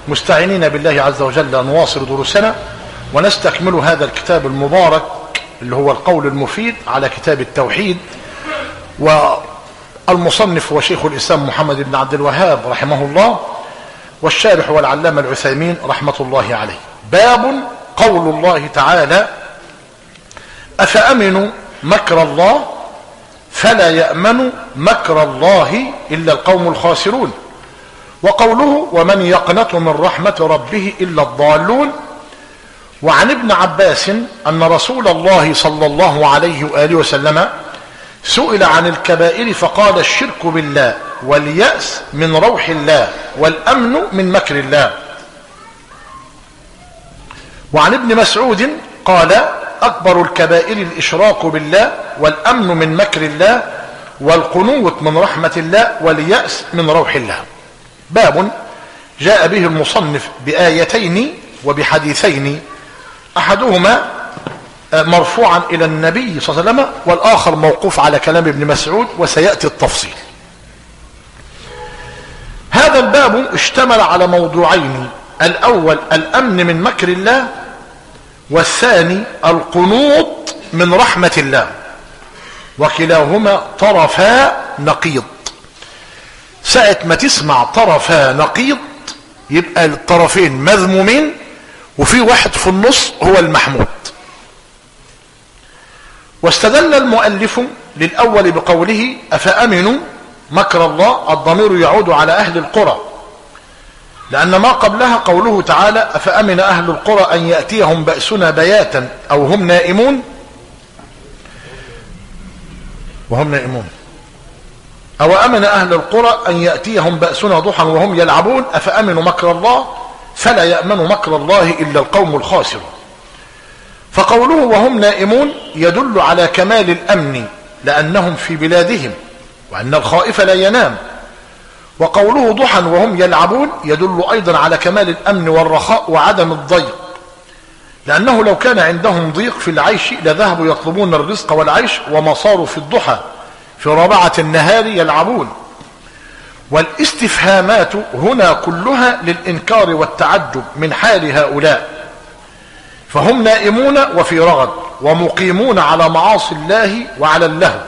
مستعينين بالله عز وجل نواصل دروسنا ونستكمل هذا الكتاب المبارك اللي هو القول المفيد على كتاب التوحيد. والمصنف هو شيخ الإسلام محمد بن عبد الوهاب رحمه الله، والشارح والعلامة العثيمين رحمة الله عليه. باب قول الله تعالى: أفأمنوا مكر الله فلا يأمن مكر الله إلا القوم الخاسرون. وقوله: ومن يقنط من رحمة ربه إلا الضالون. وعن ابن عباس أن رسول الله صلى الله عليه وآله وسلم سئل عن الكبائر فقال: الشرك بالله، واليأس من روح الله، والأمن من مكر الله. وعن ابن مسعود قال: أكبر الكبائر الإشراك بالله، والأمن من مكر الله، والقنوط من رحمة الله، واليأس من روح الله. باب جاء به المصنف بآيتين وبحديثين، أحدهما مرفوعا إلى النبي صلى الله عليه وسلم، والآخر موقوف على كلام ابن مسعود، وسيأتي التفصيل. هذا الباب اشتمل على موضوعين: الأول الأمن من مكر الله، والثاني القنوط من رحمة الله، وكلاهما طرفا نقيض. ساعة ما تسمع طرفا نقيض يبقى الطرفين مذمومين، وفي واحد في النص هو المحمود. واستدل المؤلف للأول بقوله: أفأمنوا مكر الله، الضمير يعود على أهل القرى، لأن ما قبلها قوله تعالى: أفأمن أهل القرى أن يأتيهم بأسنا بياتا أو هم نائمون أو أمن أهل القرى أن يأتيهم بأسنا ضحى وهم يلعبون أفأمنوا مكر الله فلا يأمن مكر الله إلا القوم الخاسرون. فقوله وهم نائمون يدل على كمال الأمن، لأنهم في بلادهم، وأن الخائف لا ينام. وقوله ضحى وهم يلعبون يدل أيضا على كمال الأمن والرخاء وعدم الضيق، لأنه لو كان عندهم ضيق في العيش لذهبوا يطلبون الرزق والعيش، وما صاروا في الضحى في رابعة النهار يلعبون. والاستفهامات هنا كلها للإنكار والتعجب من حال هؤلاء، فهم نائمون وفي رغد، ومقيمون على معاصي الله وعلى اللهو،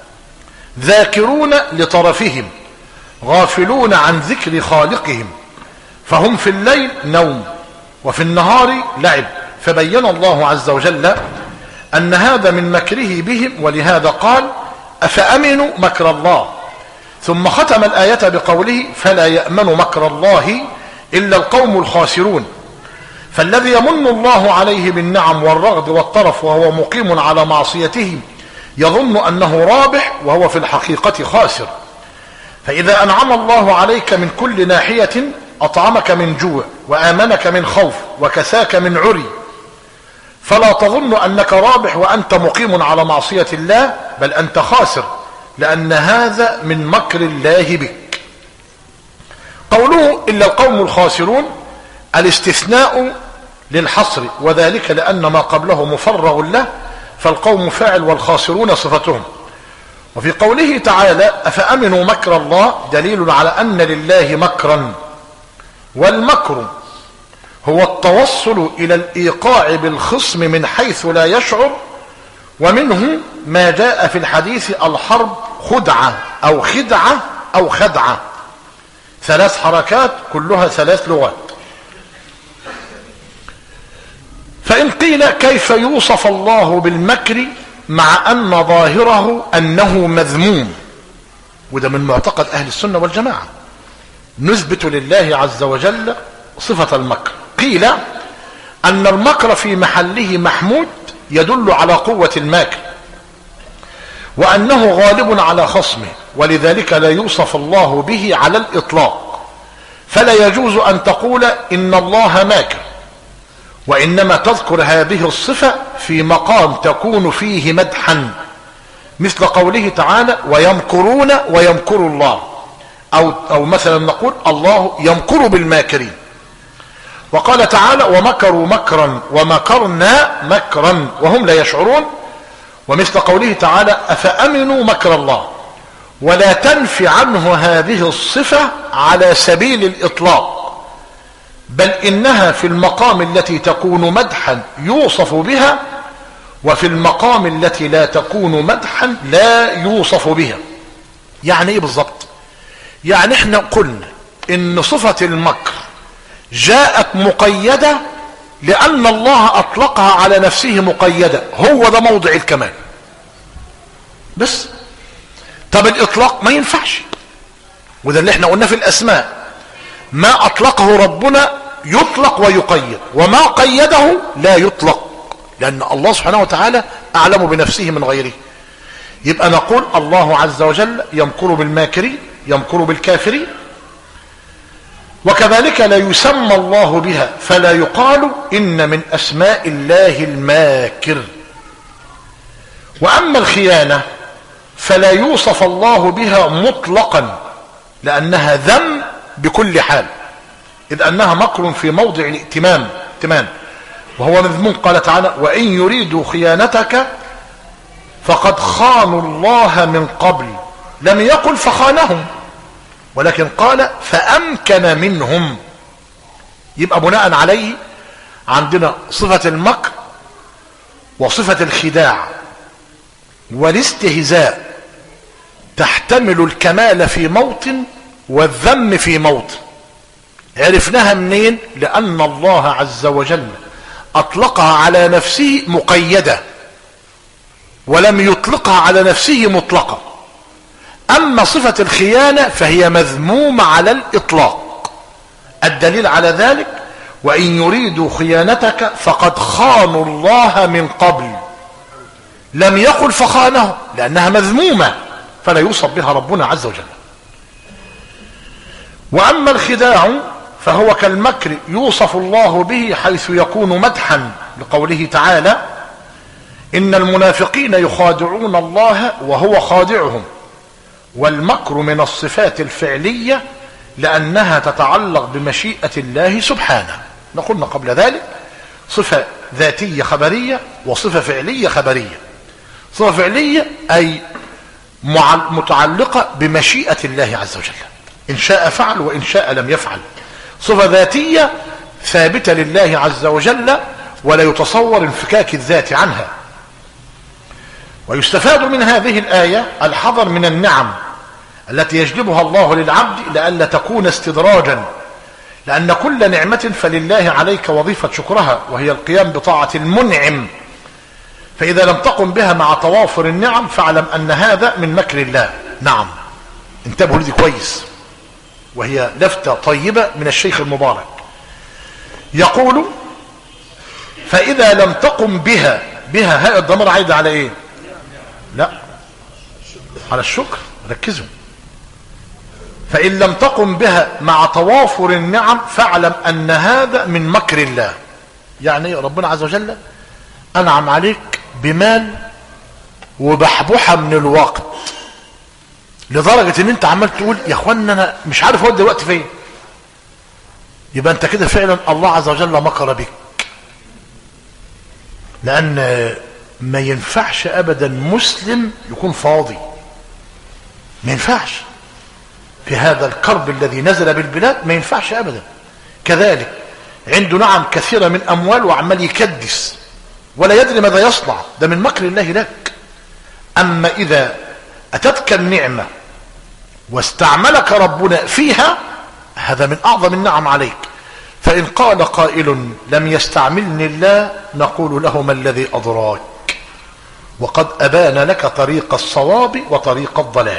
ذاكرون لطرفهم، غافلون عن ذكر خالقهم، فهم في الليل نوم وفي النهار لعب. فبين الله عز وجل أن هذا من مكره بهم، ولهذا قال: أفأمنوا مكر الله، ثم ختم الآية بقوله: فلا يأمن مكر الله إلا القوم الخاسرون. فالذي يمن الله عليه بالنعم والرغد والطرف وهو مقيم على معصيته يظن أنه رابح، وهو في الحقيقة خاسر. فإذا أنعم الله عليك من كل ناحية، أطعمك من جوع، وآمنك من خوف، وكساك من عري، فلا تظن أنك رابح وأنت مقيم على معصية الله، بل أنت خاسر، لأن هذا من مكر الله بك. قوله إلا القوم الخاسرون الاستثناء للحصر، وذلك لأن ما قبله مفرغ له، فالقوم فاعل والخاسرون صفتهم. وفي قوله تعالى: أفأمنوا مكر الله دليل على أن لله مكرا، والمكر هو التوصل إلى الإيقاع بالخصم من حيث لا يشعر، ومنه ما جاء في الحديث: الحرب خدعة أو خدعة أو خدعة، ثلاث حركات كلها ثلاث لغات. فإن قيل كيف يوصف الله بالمكر مع أن ظاهره أنه مذموم؟ وده من معتقد أهل السنة والجماعة، نثبت لله عز وجل صفة المكر. قيل أن المكر في محله محمود يدل على قوة الماكر، وأنه غالب على خصمه، ولذلك لا يوصف الله به على الإطلاق. فلا يجوز أن تقول إن الله ماكر، وإنما تذكر هذه الصفة في مقام تكون فيه مدحا، مثل قوله تعالى: ويمكرون ويمكر الله، أو مثلا نقول الله يمكر بالماكرين. وقال تعالى: ومكروا مكرا ومكرنا مكرا وهم لا يشعرون. ومثل قوله تعالى: أفأمنوا مكر الله. ولا تنفي عنه هذه الصفة على سبيل الإطلاق، بل إنها في المقام التي تكون مدحا يوصف بها، وفي المقام التي لا تكون مدحا لا يوصف بها. يعني ايه بالظبط؟ يعني احنا قلنا ان صفة المكر جاءت مقيدة لأن الله أطلقها على نفسه مقيدة، هو ده موضع الكمال بس. طب الإطلاق ما ينفعش، وده اللي احنا قلنا في الأسماء، ما أطلقه ربنا يطلق ويقيد، وما قيده لا يطلق، لأن الله سبحانه وتعالى أعلم بنفسه من غيره. يبقى نقول الله عز وجل يمكر بالماكرين، يمكر بالكافرين، وكذلك لا يسمى الله بها، فلا يقال إن من أسماء الله الماكر. وأما الخيانة فلا يوصف الله بها مطلقا، لأنها ذم بكل حال، إذ أنها مكر في موضع الائتمام وهو مذموم. قال تعالى: وإن يريدوا خيانتك فقد خانوا الله من قبل. لم يقل فخانهم، ولكن قال فأمكن منهم. يبقى بناء عليه عندنا صفة المكر وصفة الخداع والاستهزاء تحتمل الكمال في موطن والذم في موطن. عرفناها منين؟ لأن الله عز وجل أطلقها على نفسه مقيدة ولم يطلقها على نفسه مطلقة. أما صفة الخيانة فهي مذمومة على الإطلاق. الدليل على ذلك: وإن يريدوا خيانتك فقد خانوا الله من قبل. لم يقل فخانه، لأنها مذمومة فلا يوصف بها ربنا عز وجل. وأما الخداع فهو كالمكر يوصف الله به حيث يكون مدحا، لقوله تعالى: إن المنافقين يخادعون الله وهو خادعهم. والمكر من الصفات الفعلية لأنها تتعلق بمشيئة الله سبحانه. نقولنا قبل ذلك صفة ذاتية خبرية وصفة فعلية خبرية. صفة فعلية أي متعلقة بمشيئة الله عز وجل، إن شاء فعل وإن شاء لم يفعل. صفة ذاتية ثابتة لله عز وجل ولا يتصور انفكاك الذات عنها. ويستفاد من هذه الآية الحذر من النعم التي يجلبها الله للعبد لئلا تكون استدراجا، لأن كل نعمة فلله عليك وظيفة شكرها، وهي القيام بطاعة المنعم. فإذا لم تقم بها مع توافر النعم فاعلم أن هذا من مكر الله. نعم، انتبهوا لدي كويس، وهي لفتة طيبة من الشيخ المبارك. يقول: فإذا لم تقم بها هاء الضمير عايد على ايه؟ لا، على الشكر. ركزوا: فإن لم تقم بها مع توافر النعم فاعلم أن هذا من مكر الله. يعني ربنا عز وجل أنعم عليك بمال وبحبوحة من الوقت، لدرجة ان انت عمال تقول يا اخوانا انا مش عارف اودي الوقت فين. يبقى انت كده فعلا الله عز وجل مكر بك، لان ما ينفعش ابدا مسلم يكون فاضي، ما ينفعش في هذا الكرب الذي نزل بالبلاد، ما ينفعش ابدا. كذلك عنده نعم كثيرة من اموال وعمال يكدس ولا يدري ماذا يصنع، ده من مكر الله لك. اما اذا اتتك النعمة واستعملك ربنا فيها، هذا من اعظم النعم عليك. فان قال قائل لم يستعملني الله، نقول له: ما الذي ادراك؟ وقد ابان لك طريق الصواب وطريق الضلال.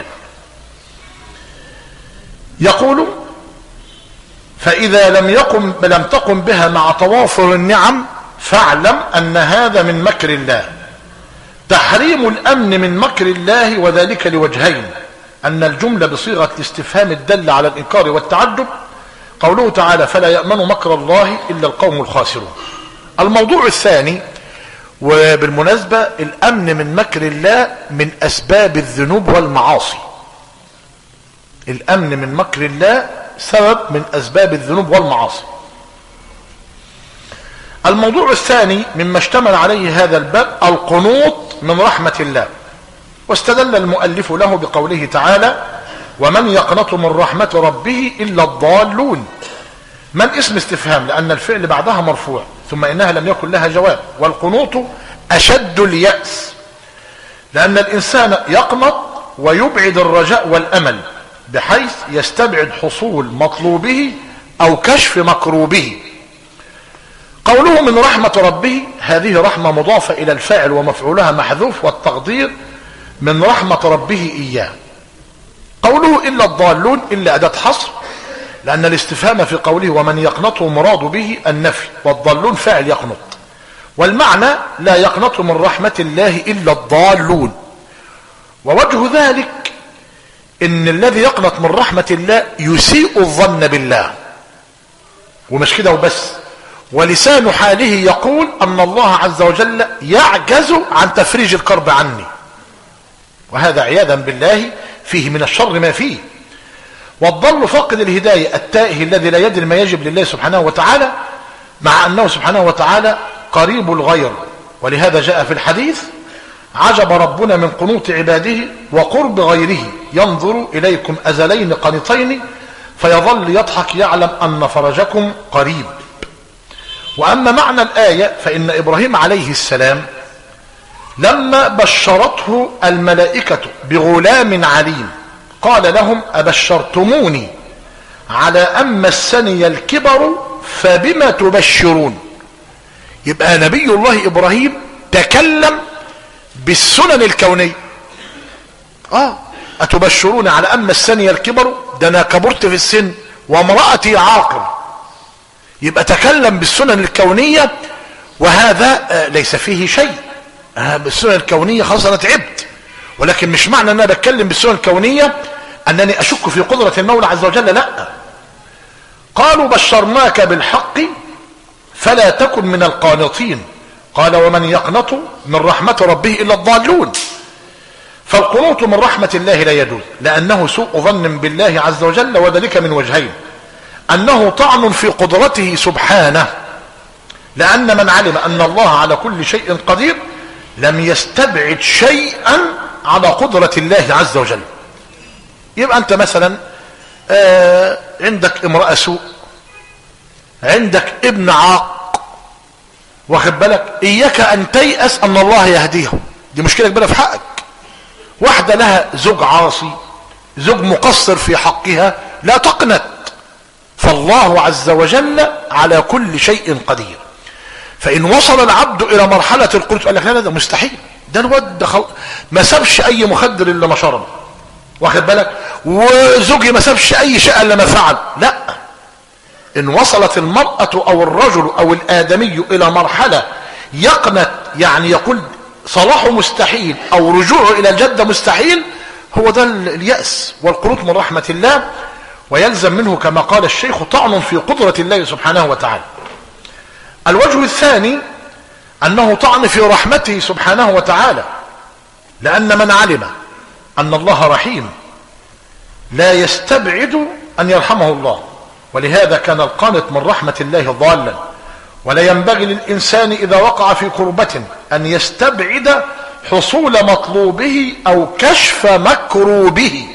يقول: فاذا لم تقم بها مع توافر النعم فاعلم ان هذا من مكر الله. تحريم الامن من مكر الله، وذلك لوجهين: ان الجملة بصيغة الاستفهام الدل على الانكار والتعجب، قوله تعالى: فلا يأمن مكر الله الا القوم الخاسرون. الموضوع الثاني، وبالمناسبة الامن من مكر الله من اسباب الذنوب والمعاصي. الامن من مكر الله سبب من اسباب الذنوب والمعاصي. الموضوع الثاني مما اشتمل عليه هذا الباب القنوط من رحمة الله، واستدل المؤلف له بقوله تعالى: ومن يقنط من رحمة ربه إلا الضالون. من اسم استفهام لأن الفعل بعدها مرفوع، ثم إنها لم يكن لها جواب. والقنوط أشد اليأس، لأن الإنسان يقنط ويبعد الرجاء والأمل بحيث يستبعد حصول مطلوبه أو كشف مكروبه. قوله من رحمة ربه، هذه رحمة مضافة إلى الفاعل ومفعولها محذوف، والتقدير من رحمة ربه إياه. قوله إلا الضالون إلا أداة حصر، لأن الاستفهام في قوله ومن يقنطه مراد به النفي، والضالون فاعل يقنط، والمعنى لا يقنط من رحمة الله إلا الضالون. ووجه ذلك إن الذي يقنط من رحمة الله يسيء الظن بالله، ومش كده وبس، ولسان حاله يقول أن الله عز وجل يعجز عن تفريج الكرب عني، وهذا عياذا بالله فيه من الشر ما فيه. والضل فاقد الهداية التائه الذي لا يدري ما يجب لله سبحانه وتعالى، مع أنه سبحانه وتعالى قريب الغير. ولهذا جاء في الحديث عجب ربنا من قنوط عباده وقرب غيره، ينظر إليكم أزلين قنطين فيظل يضحك يعلم أن فرجكم قريب. وأما معنى الآية فإن إبراهيم عليه السلام لما بشرته الملائكة بغلام عليم قال لهم أبشرتموني على أن مسني الكبر فبما تبشرون. يبقى نبي الله إبراهيم تكلم بالسنن الكونية. أتبشرون على أن مسني الكبر، ده أنا كبرت في السن وامرأتي عاقر. يبقى تكلم بالسنن الكونية، وهذا ليس فيه شيء. بالسنن الكونية خلاص أنا تعبت، ولكن مش معنى أن أنا بتكلم بالسنن الكونية أنني أشك في قدرة المولى عز وجل، لا. قالوا بشرناك بالحق فلا تكن من القانطين. قال ومن يقنط من رحمة ربه إلا الضالون. فالقنوط من رحمة الله لا يجوز، لأنه سوء ظن بالله عز وجل، وذلك من وجهين: أنه طعن في قدرته سبحانه، لأن من علم أن الله على كل شيء قدير لم يستبعد شيئا على قدرة الله عز وجل. يبقى أنت مثلا عندك امرأة سوء، عندك ابن عاق، واخد بالك، إياك أن تيأس أن الله يهديه، دي مشكلة كبيرة في حقك. واحدة لها زوج عاصي، زوج مقصر في حقها، لا تقنط، فالله عز وجل على كل شيء قدير. فإن وصل العبد إلى مرحلة القنوط قال لك لا ده مستحيل، ده الواد ما سابش أي مخدر إلا ما شرب، واخد بالك، وزوجي ما سابش أي شيء إلا ما فعل، لا. إن وصلت المرأة أو الرجل أو الآدمي إلى مرحلة يقنط، يعني يقول صلاحه مستحيل أو رجوعه إلى الجدة مستحيل، هو ده اليأس والقنوط من رحمة الله. ويلزم منه كما قال الشيخ طعن في قدرة الله سبحانه وتعالى. الوجه الثاني أنه طعن في رحمته سبحانه وتعالى، لأن من علم أن الله رحيم لا يستبعد أن يرحمه الله، ولهذا كان القانط من رحمة الله ضالا. ولا ينبغي للإنسان إذا وقع في كربة أن يستبعد حصول مطلوبه أو كشف مكروبه.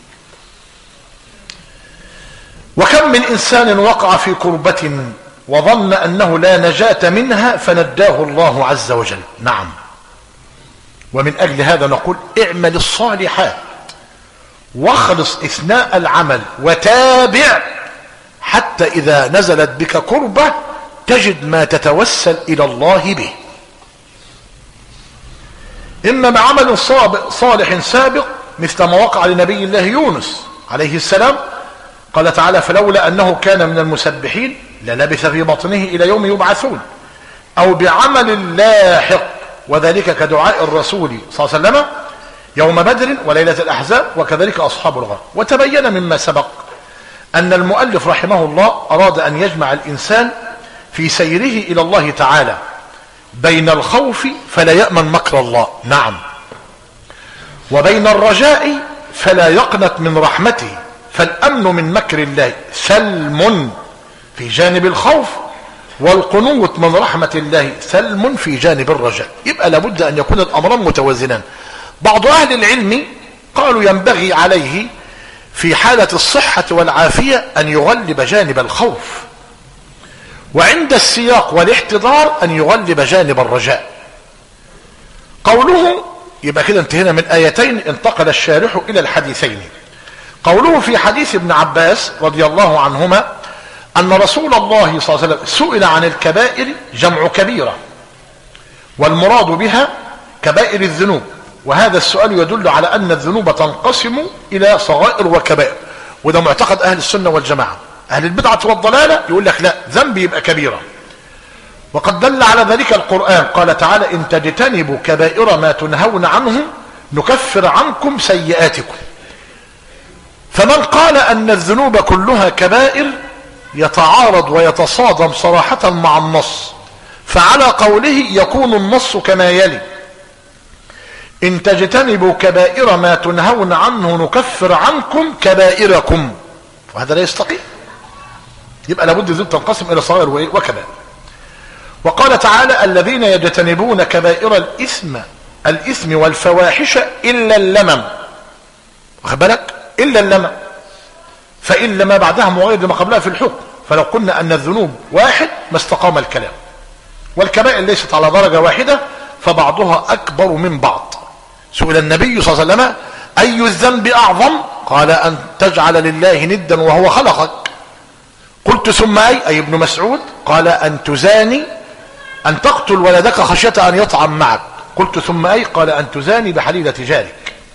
وكم من إنسان وقع في كربة وظن أنه لا نجاة منها فنجاه الله عز وجل. نعم، ومن أجل هذا نقول اعمل الصالحات واخلص إثناء العمل وتابع، حتى إذا نزلت بك كربة تجد ما تتوسل إلى الله به، إما بعمل صالح سابق مثل ما وقع لنبي الله يونس عليه السلام. قال تعالى فلولا أنه كان من المسبحين للبث في بطنه إلى يوم يبعثون، أو بعمل لاحق، وذلك كدعاء الرسول صلى الله عليه وسلم يوم بدر وليلة الأحزاب، وكذلك أصحاب الغار. وتبين مما سبق أن المؤلف رحمه الله أراد أن يجمع الإنسان في سيره إلى الله تعالى بين الخوف فلا يأمن مكر الله، نعم، وبين الرجاء فلا يقنط من رحمته، فالأمن من مكر الله سلم في جانب الخوف، والقنوط من رحمة الله سلم في جانب الرجاء. يبقى لابد أن يكون الأمران متوازنان. بعض أهل العلم قالوا ينبغي عليه في حالة الصحة والعافية أن يغلب جانب الخوف، وعند السياق والاحتضار أن يغلب جانب الرجاء. قوله، يبقى كده انتهينا من آيتين، انتقل الشارح إلى الحديثين. قوله في حديث ابن عباس رضي الله عنهما أن رسول الله صلى الله عليه وسلم سئل عن الكبائر، جمع كبيرة، والمراد بها كبائر الذنوب، وهذا السؤال يدل على أن الذنوب تنقسم إلى صغائر وكبائر، وده معتقد أهل السنة والجماعة. أهل البدعة والضلالة يقول لك لا، ذنب يبقى كبيرة، وقد دل على ذلك القرآن، قال تعالى إن تجتنبوا كبائر ما تنهون عنه نكفر عنكم سيئاتكم. فمن قال أن الذنوب كلها كبائر يتعارض ويتصادم صراحة مع النص، فعلى قوله يكون النص كما يلي: إن تجتنبوا كبائر ما تنهون عنه نكفر عنكم كبائركم، وهذا لا يستقيم. يبقى لابد الذنوب تنقسم إلى صغائر وكبائر. وقال تعالى الذين يجتنبون كبائر الإثم والفواحش إلا اللمم، واخد بالك؟ إلا اللمم، فإلا ما بعدها مغير لما قبلها في الحكم، فلو قلنا أن الذنوب واحد ما استقام الكلام. والكبائر ليست على درجة واحدة، فبعضها أكبر من بعض. سئل النبي صلى الله عليه وسلم أي الذنب أعظم؟ قال أن تجعل لله ندا وهو خلقك. قلت ثم أي ابن مسعود؟ قال أن تزاني، أن تقتل ولدك خشية أن يطعم معك. قلت ثم أي؟ قال أن تزاني بحليلة جارك.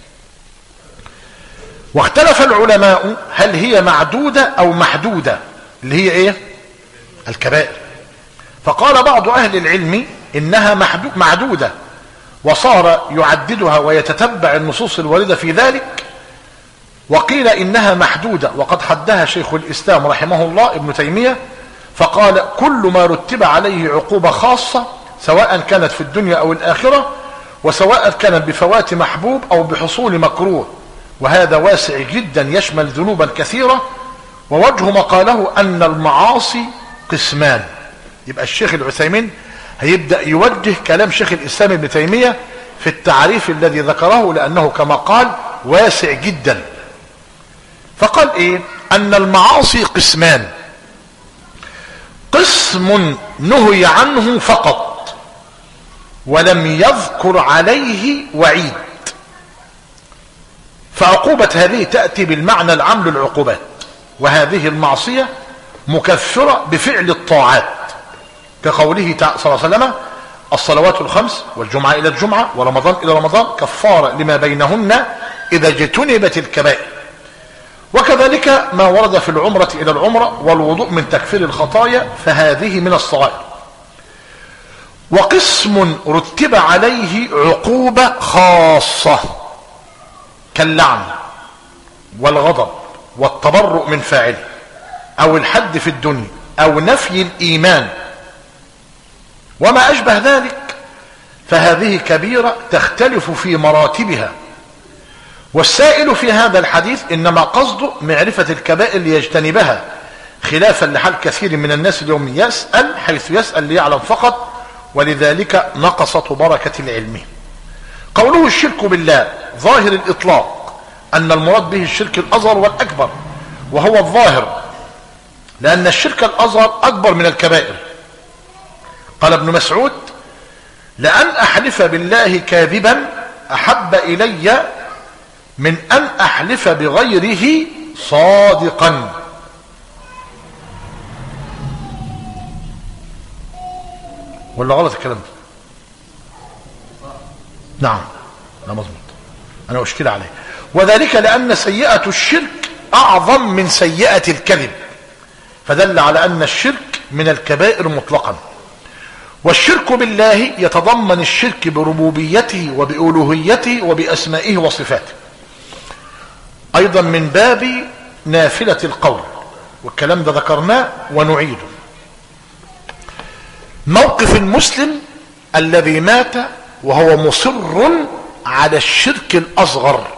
واختلف العلماء هل هي معدودة أو محدودة، اللي هي إيه؟ الكبائر. فقال بعض أهل العلم إنها معدودة، وصار يعددها ويتتبع النصوص الواردة في ذلك. وقيل إنها محدودة، وقد حدها شيخ الإسلام رحمه الله ابن تيمية، فقال كل ما رتب عليه عقوبة خاصة سواء كانت في الدنيا أو الآخرة، وسواء كانت بفوات محبوب أو بحصول مكروه، وهذا واسع جدا يشمل ذنوبا كثيرة. ووجه ما قاله أن المعاصي قسمان. يبقى الشيخ العثيمين هيبدأ يوجه كلام شيخ الإسلام ابن تيمية في التعريف الذي ذكره، لأنه كما قال واسع جدا. فقال إيه؟ أن المعاصي قسمان: قسم نهي عنه فقط ولم يذكر عليه وعيد، فعقوبة هذه تأتي بالمعنى العام للعقوبات، وهذه المعصية مكفرة بفعل الطاعات، كقوله صلى الله عليه وسلم الصلوات الخمس والجمعة إلى الجمعة ورمضان إلى رمضان كفارة لما بينهن إذا اجتنبت الكبائر. وكذلك ما ورد في العمرة إلى العمرة والوضوء من تكفير الخطايا، فهذه من الصغائر. وقسم رتب عليه عقوبة خاصة كاللعن والغضب والتبرؤ من فاعله، أو الحد في الدنيا، أو نفي الإيمان وما أشبه ذلك، فهذه كبيرة تختلف في مراتبها. والسائل في هذا الحديث إنما قصده معرفة الكبائر ليجتنبها، خلافا لحال كثير من الناس اليوم يسأل حيث يسأل ليعلم فقط، ولذلك نقصت بركة العلم. قوله الشرك بالله ظاهر الإطلاق أن المراد به الشرك الأصغر والأكبر، وهو الظاهر، لأن الشرك الأصغر أكبر من الكبائر. قال ابن مسعود: لأن أحلف بالله كاذبا أحب إلي من أن أحلف بغيره صادقا. ولا غلط الكلام ده؟ نعم، لا مظبوط، أنا أشكل عليه. وذلك لأن سيئة الشرك أعظم من سيئة الكذب، فدل على أن الشرك من الكبائر مطلقا. والشرك بالله يتضمن الشرك بربوبيته وبألوهيته وبأسمائه وصفاته، أيضا من باب نافلة القول، والكلام ده ذكرناه ونعيده. موقف المسلم الذي مات وهو مصر على الشرك الأصغر.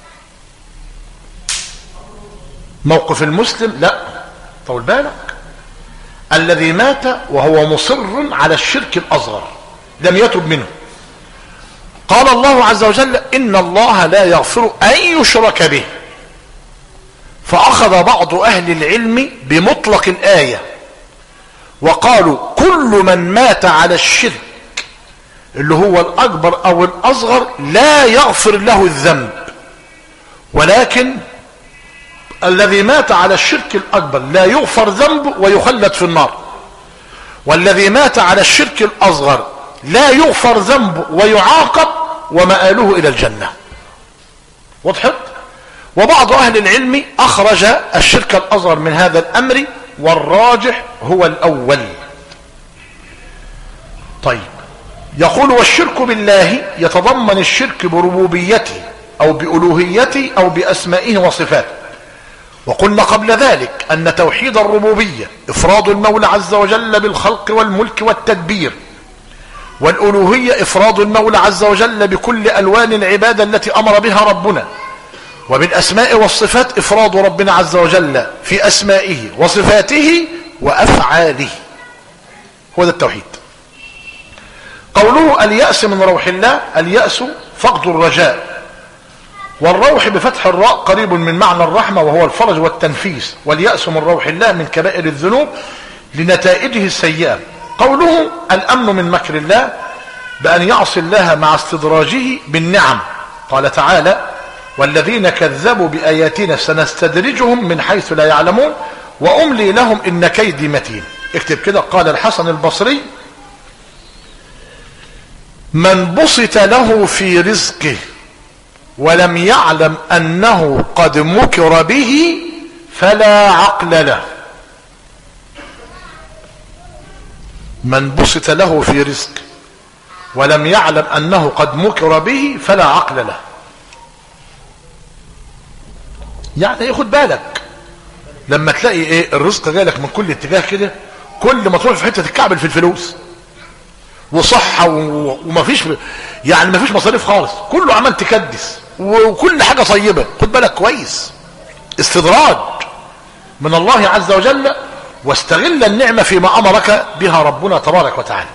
موقف المسلم، لا طول بالك، الذي مات وهو مصر على الشرك الأصغر لم يتب منه. قال الله عز وجل: إن الله لا يغفر أن يشرك به. فأخذ بعض أهل العلم بمطلق الآية، وقالوا كل من مات على الشرك اللي هو الأكبر أو الأصغر لا يغفر له الذنب، ولكن الذي مات على الشرك الأكبر لا يغفر ذنبه ويخلد في النار، والذي مات على الشرك الأصغر لا يغفر ذنبه ويعاقب ومآله إلى الجنة. وضحت؟ وبعض أهل العلم أخرج الشرك الأصغر من هذا الأمر، والراجح هو الأول. طيب، يقول والشرك بالله يتضمن الشرك بربوبيته أو بألوهيته أو بأسمائه وصفاته. وقلنا قبل ذلك أن توحيد الربوبية إفراد المولى عز وجل بالخلق والملك والتدبير، والألوهية إفراد المولى عز وجل بكل ألوان العبادة التي أمر بها ربنا، وبالأسماء والصفات إفراد ربنا عز وجل في أسمائه وصفاته وأفعاله. هو ده التوحيد. قوله اليأس من روح الله، اليأس فقد الرجاء، والروح بفتح الراء قريب من معنى الرحمة وهو الفرج والتنفيس، واليأس من روح الله من كبائر الذنوب لنتائجه السيئة. قوله الأمن من مكر الله بأن يعصي الله مع استدراجه بالنعم، قال تعالى والذين كذبوا بآياتنا سنستدرجهم من حيث لا يعلمون وأملي لهم إن كيدي متين. اكتب كده، قال الحسن البصري من بسط له في رزقه ولم يعلم أنه قد مكر به فلا عقل له. من بسط له في رزقه ولم يعلم أنه قد مكر به فلا عقل له. يعني ياخد بالك لما تلاقي ايه الرزق جايلك من كل اتجاه كده، كل ما تروح في حته تتكعبل في الفلوس وصحه ومفيش، يعني مفيش مصاريف خالص، كله عمال تكدس وكل حاجه طيبه. خد بالك كويس، استدراج من الله عز وجل، واستغل النعمه فيما امرك بها ربنا تبارك وتعالى.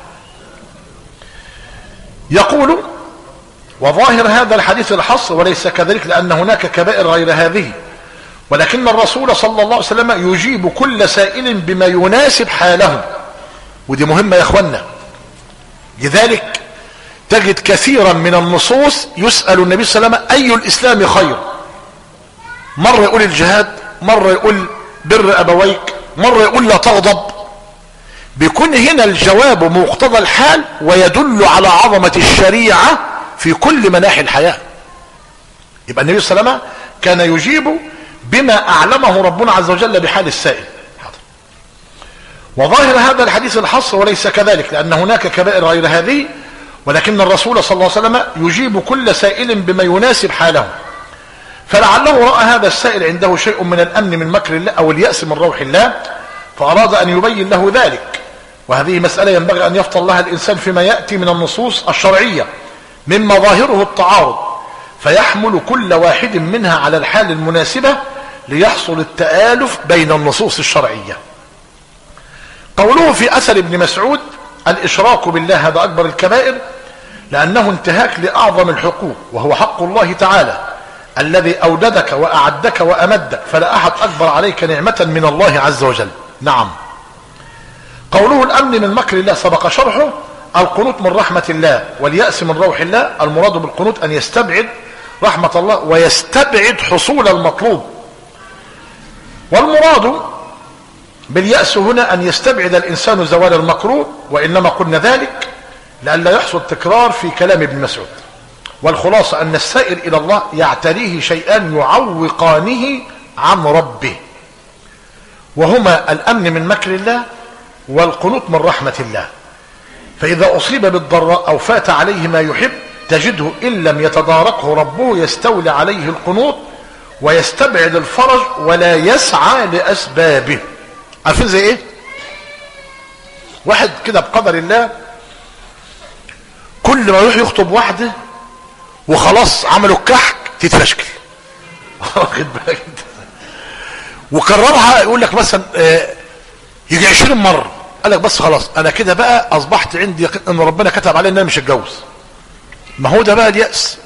يقول وظاهر هذا الحديث الحصر وليس كذلك، لأن هناك كبائر غير هذه، ولكن الرسول صلى الله عليه وسلم يجيب كل سائل بما يناسب حاله، ودي مهمة يا اخوانا. لذلك تجد كثيرا من النصوص يسأل النبي صلى الله عليه وسلم أي الإسلام خير، مرة يقول الجهاد، مرة يقول بر أبويك، مرة يقول لا تغضب. بيكون هنا الجواب مقتضى الحال ويدل على عظمة الشريعة في كل مناحي الحياة. يبقى النبي صلى الله عليه وسلم كان يجيب بما أعلمه ربنا عز وجل بحال السائل. وظاهر هذا الحديث الحصر وليس كذلك، لأن هناك كبائر غير هذه، ولكن الرسول صلى الله عليه وسلم يجيب كل سائل بما يناسب حاله. فلعله رأى هذا السائل عنده شيء من الأمن من مكر الله أو اليأس من روح الله، فأراد أن يبين له ذلك. وهذه مسألة ينبغي أن يفطن لها الإنسان فيما يأتي من النصوص الشرعية مما ظاهره التعارض، فيحمل كل واحد منها على الحال المناسبة ليحصل التآلف بين النصوص الشرعية. قوله في أثر ابن مسعود الإشراك بالله هذا أكبر الكبائر، لأنه انتهاك لأعظم الحقوق، وهو حق الله تعالى الذي أوددك وأعدك وأمدك، فلا أحد أكبر عليك نعمة من الله عز وجل. نعم. قوله الأمن من مكر الله سبق شرحه. القنوط من رحمة الله واليأس من روح الله، المراد بالقنوط أن يستبعد رحمة الله ويستبعد حصول المطلوب، والمراد باليأس هنا أن يستبعد الإنسان زوال المكروه، وإنما قلنا ذلك لئلا يحصل تكرار في كلام ابن مسعود. والخلاصة أن السائر إلى الله يعتريه شيئان يعوقانه عن ربه، وهما الأمن من مكر الله والقنوط من رحمة الله. فإذا أصيب بالضراء أو فات عليه ما يحب تجده إن لم يتداركه ربه يستولي عليه القنوط ويستبعد الفرج ولا يسعى لأسبابه. عارفين زي ايه؟ واحد كده بقدر الله كل ما يروح يخطب واحدة وخلاص عملوا الكحك تتفشكل واخد بالك انت، وكررها يقول لك مثلا يجي 20 مرة، قال لك بس خلاص انا كده بقى اصبحت عندي يقين ان ربنا كتب علي ان انا مش هتجوز. ما هو ده بقى اليأس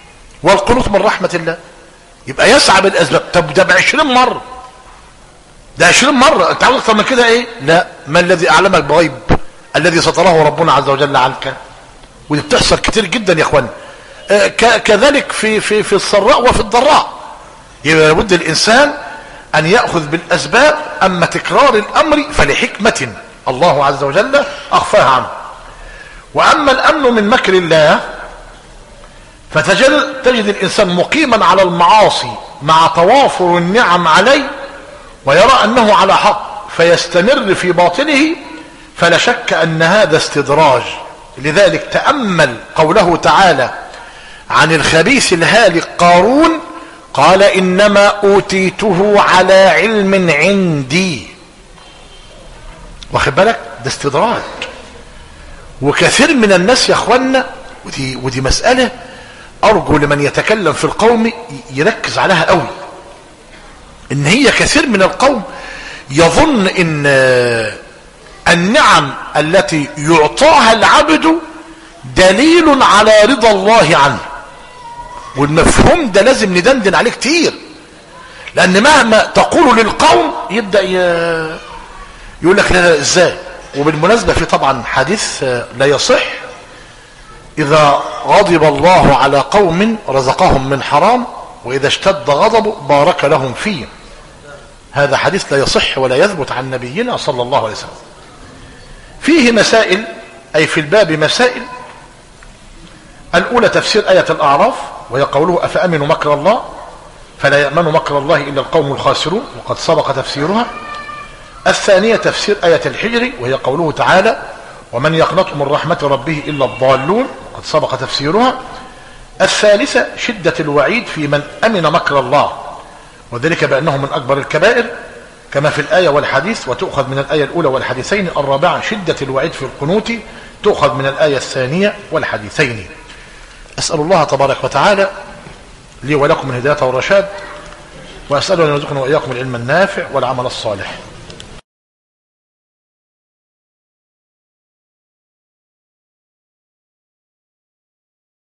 والقنوط من رحمة الله. يبقى يسعى بالاسباب. طب ده ب20 مرة ده 20 مرة. انت عاوز اكتر من كده ايه؟ لا. ما الذي اعلمك بغيب الذي سطره ربنا عز وجل عنك؟ ودي بتحصل كتير جدا يا اخوان. كذلك في السراء وفي الضراء. يبقى لابد الانسان ان يأخذ بالاسباب، اما تكرار الامر فلحكمة الله عز وجل اخفاها عنه. واما الامن من مكر الله فتجد الانسان مقيما على المعاصي مع توافر النعم عليه ويرى انه على حق فيستمر في باطله، فلا شك ان هذا استدراج. لذلك تأمل قوله تعالى عن الخبيث الهالك قارون، قال انما اوتيته على علم عندي. واخد بالك؟ ده استدراج. وكثير من الناس يا اخوانا، ودي مسألة ارجو لمن يتكلم في القوم يركز عليها قوي، ان هي كثير من القوم يظن ان النعم التي يعطاها العبد دليل على رضا الله عنه. والمفهوم ده لازم ندندن عليه كتير، لان مهما تقول للقوم يبدأ يقول لك لا ازاي. وبالمناسبة في طبعا حديث لا يصح: اذا غضب الله على قوم رزقهم من حرام، واذا اشتد غضبه بارك لهم فيه. هذا حديث لا يصح ولا يثبت عن نبينا صلى الله عليه وسلم. فيه مسائل، اي في الباب مسائل. الاولى تفسير آية الاعراف، وهي قوله افامنوا مكر الله فلا يأمن مكر الله الا القوم الخاسرون، وقد سبق تفسيرها. الثانية تفسير آية الحجر، وهي قوله تعالى ومن يقنط من رحمة ربه الا الضالون، وقد سبق تفسيرها. الثالثة شدة الوعيد في من امن مكر الله، وذلك بانه من اكبر الكبائر كما في الآية والحديث، وتؤخذ من الآية الأولى والحديثين. الرابعة شدة الوعيد في القنوت، تؤخذ من الآية الثانية والحديثين. أسأل الله تبارك وتعالى لي ولكم من هداية والرشاد، وأسأله أن يرزقنا وإياكم العلم النافع والعمل الصالح.